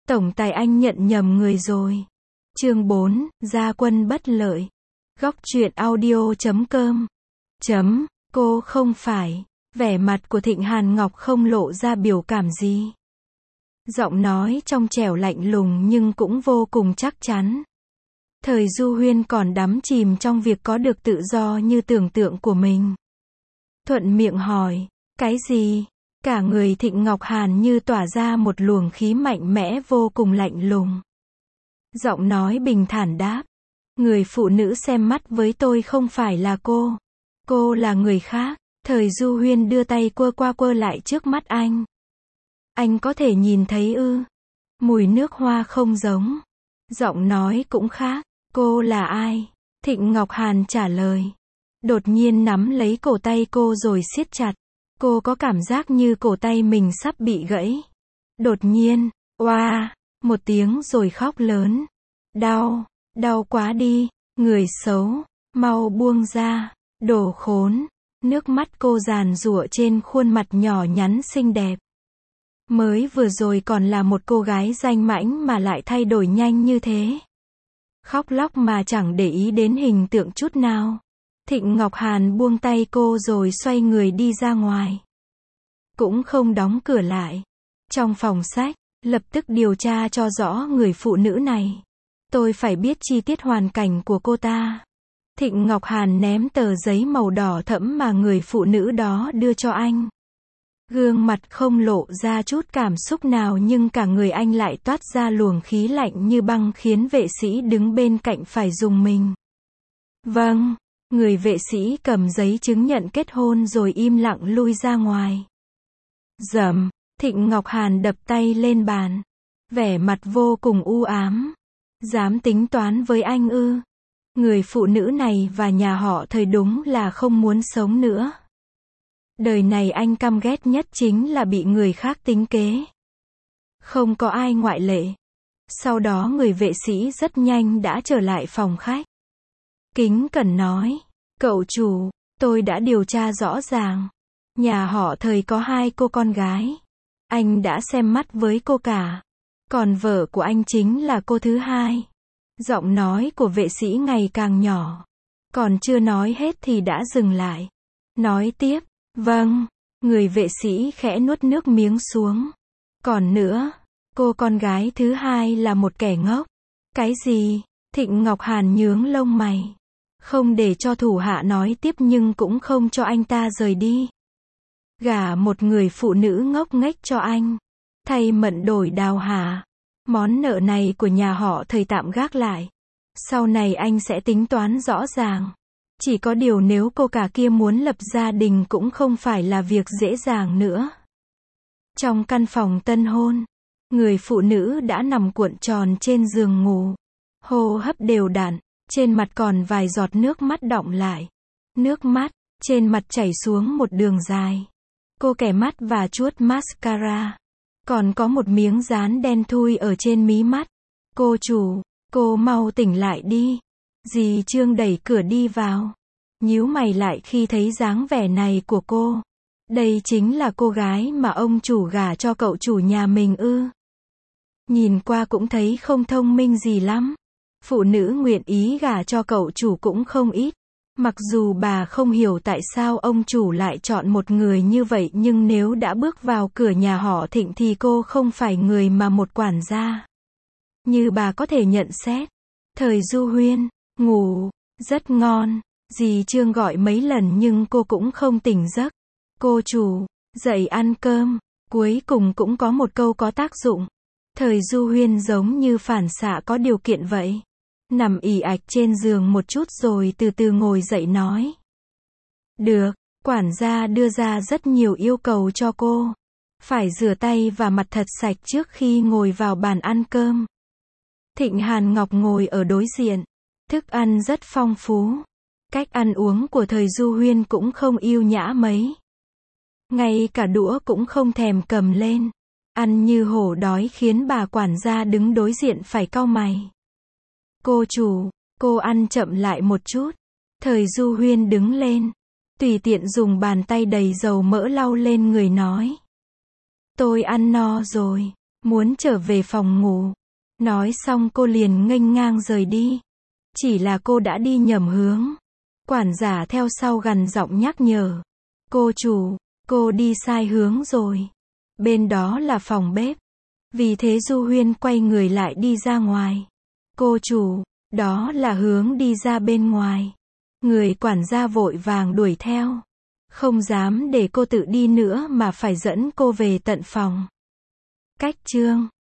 Tổng tài anh nhận nhầm người rồi. Chương 4, gia quân bất lợi. Góc truyện audio.com. Cô không phải. Vẻ mặt của Thịnh Hàn Ngọc không lộ ra biểu cảm gì. Giọng nói trong trẻo lạnh lùng nhưng cũng vô cùng chắc chắn. Thời Du Huyên còn đắm chìm trong việc có được tự do như tưởng tượng của mình. Thuận miệng hỏi, cái gì? Cả người Thịnh Ngọc Hàn như tỏa ra một luồng khí mạnh mẽ vô cùng lạnh lùng. Giọng nói bình thản đáp, người phụ nữ xem mắt với tôi không phải là cô là người khác. Thời Du Huyên đưa tay quơ qua quơ lại trước mắt anh. Anh có thể nhìn thấy ư? Mùi nước hoa không giống. Giọng nói cũng khác. Cô là ai? Thịnh Ngọc Hàn trả lời. Đột nhiên nắm lấy cổ tay cô rồi siết chặt. Cô có cảm giác như cổ tay mình sắp bị gãy. Đột nhiên, oa, một tiếng rồi khóc lớn. Đau quá đi, người xấu, mau buông ra, đồ khốn. Nước mắt cô giàn giụa trên khuôn mặt nhỏ nhắn xinh đẹp. Mới vừa rồi còn là một cô gái danh mãnh mà lại thay đổi nhanh như thế. Khóc lóc mà chẳng để ý đến hình tượng chút nào. Thịnh Ngọc Hàn buông tay cô rồi xoay người đi ra ngoài. Cũng không đóng cửa lại. Trong phòng sách, lập tức điều tra cho rõ người phụ nữ này. Tôi phải biết chi tiết hoàn cảnh của cô ta. Thịnh Ngọc Hàn ném tờ giấy màu đỏ thẫm mà người phụ nữ đó đưa cho anh. Gương mặt không lộ ra chút cảm xúc nào nhưng cả người anh lại toát ra luồng khí lạnh như băng khiến vệ sĩ đứng bên cạnh phải rùng mình. Vâng, người vệ sĩ cầm giấy chứng nhận kết hôn rồi im lặng lui ra ngoài. Dầm, Thịnh Ngọc Hàn đập tay lên bàn. Vẻ mặt vô cùng u ám. Dám tính toán với anh ư? Người phụ nữ này và nhà họ Thời đúng là không muốn sống nữa. Đời này anh căm ghét nhất chính là bị người khác tính kế. Không có ai ngoại lệ. Sau đó người vệ sĩ rất nhanh đã trở lại phòng khách. Kính cẩn nói, cậu chủ, tôi đã điều tra rõ ràng. Nhà họ Thời có 2 cô con gái. Anh đã xem mắt với cô cả. Còn vợ của anh chính là cô thứ 2. Giọng nói của vệ sĩ ngày càng nhỏ. Còn chưa nói hết thì đã dừng lại. Nói tiếp, vâng, người vệ sĩ khẽ nuốt nước miếng xuống. Còn nữa, cô con gái thứ 2 là một kẻ ngốc. Cái gì? Thịnh Ngọc Hàn nhướng lông mày. Không để cho thủ hạ nói tiếp nhưng cũng không cho anh ta rời đi. Gả một người phụ nữ ngốc nghếch cho anh. Thay mận đổi đào hả? Món nợ này của nhà họ Thời tạm gác lại. Sau này anh sẽ tính toán rõ ràng. Chỉ có điều nếu cô cả kia muốn lập gia đình cũng không phải là việc dễ dàng nữa. Trong căn phòng tân hôn, người phụ nữ đã nằm cuộn tròn trên giường ngủ. Hô hấp đều đặn, trên mặt còn vài giọt nước mắt đọng lại. Nước mắt, trên mặt chảy xuống một đường dài. Cô kẻ mắt và chuốt mascara. Còn có một miếng dán đen thui ở trên mí mắt. Cô chủ, cô mau tỉnh lại đi. Dì Trương đẩy cửa đi vào. Nhíu mày lại khi thấy dáng vẻ này của cô. Đây chính là cô gái mà ông chủ gả cho cậu chủ nhà mình ư? Nhìn qua cũng thấy không thông minh gì lắm. Phụ nữ nguyện ý gả cho cậu chủ cũng không ít. Mặc dù bà không hiểu tại sao ông chủ lại chọn một người như vậy nhưng nếu đã bước vào cửa nhà họ Thịnh thì cô không phải người mà một quản gia. Như bà có thể nhận xét. Thời Du Huyên, ngủ, rất ngon. Dì Trương gọi mấy lần nhưng cô cũng không tỉnh giấc. Cô chủ, dậy ăn cơm. Cuối cùng cũng có một câu có tác dụng. Thời Du Huyên giống như phản xạ có điều kiện vậy. Nằm ì ạch trên giường một chút rồi từ từ ngồi dậy nói. Được, quản gia đưa ra rất nhiều yêu cầu cho cô. Phải rửa tay và mặt thật sạch trước khi ngồi vào bàn ăn cơm. Thịnh Hàn Ngọc ngồi ở đối diện. Thức ăn rất phong phú. Cách ăn uống của Thời Du Huyên cũng không yêu nhã mấy. Ngay cả đũa cũng không thèm cầm lên. Ăn như hổ đói khiến bà quản gia đứng đối diện phải cau mày. Cô chủ, cô ăn chậm lại một chút. Thời Du Huyên đứng lên. Tùy tiện dùng bàn tay đầy dầu mỡ lau lên người nói. Tôi ăn no rồi. muốn trở về phòng ngủ. Nói xong cô liền nghênh ngang rời đi. Chỉ là cô đã đi nhầm hướng. Quản gia theo sau gằn giọng nhắc nhở. Cô chủ, cô đi sai hướng rồi. Bên đó là phòng bếp. Vì thế Du Huyên quay người lại đi ra ngoài. Cô chủ, đó là hướng đi ra bên ngoài. Người quản gia vội vàng đuổi theo. Không dám để cô tự đi nữa mà phải dẫn cô về tận phòng. Cách chương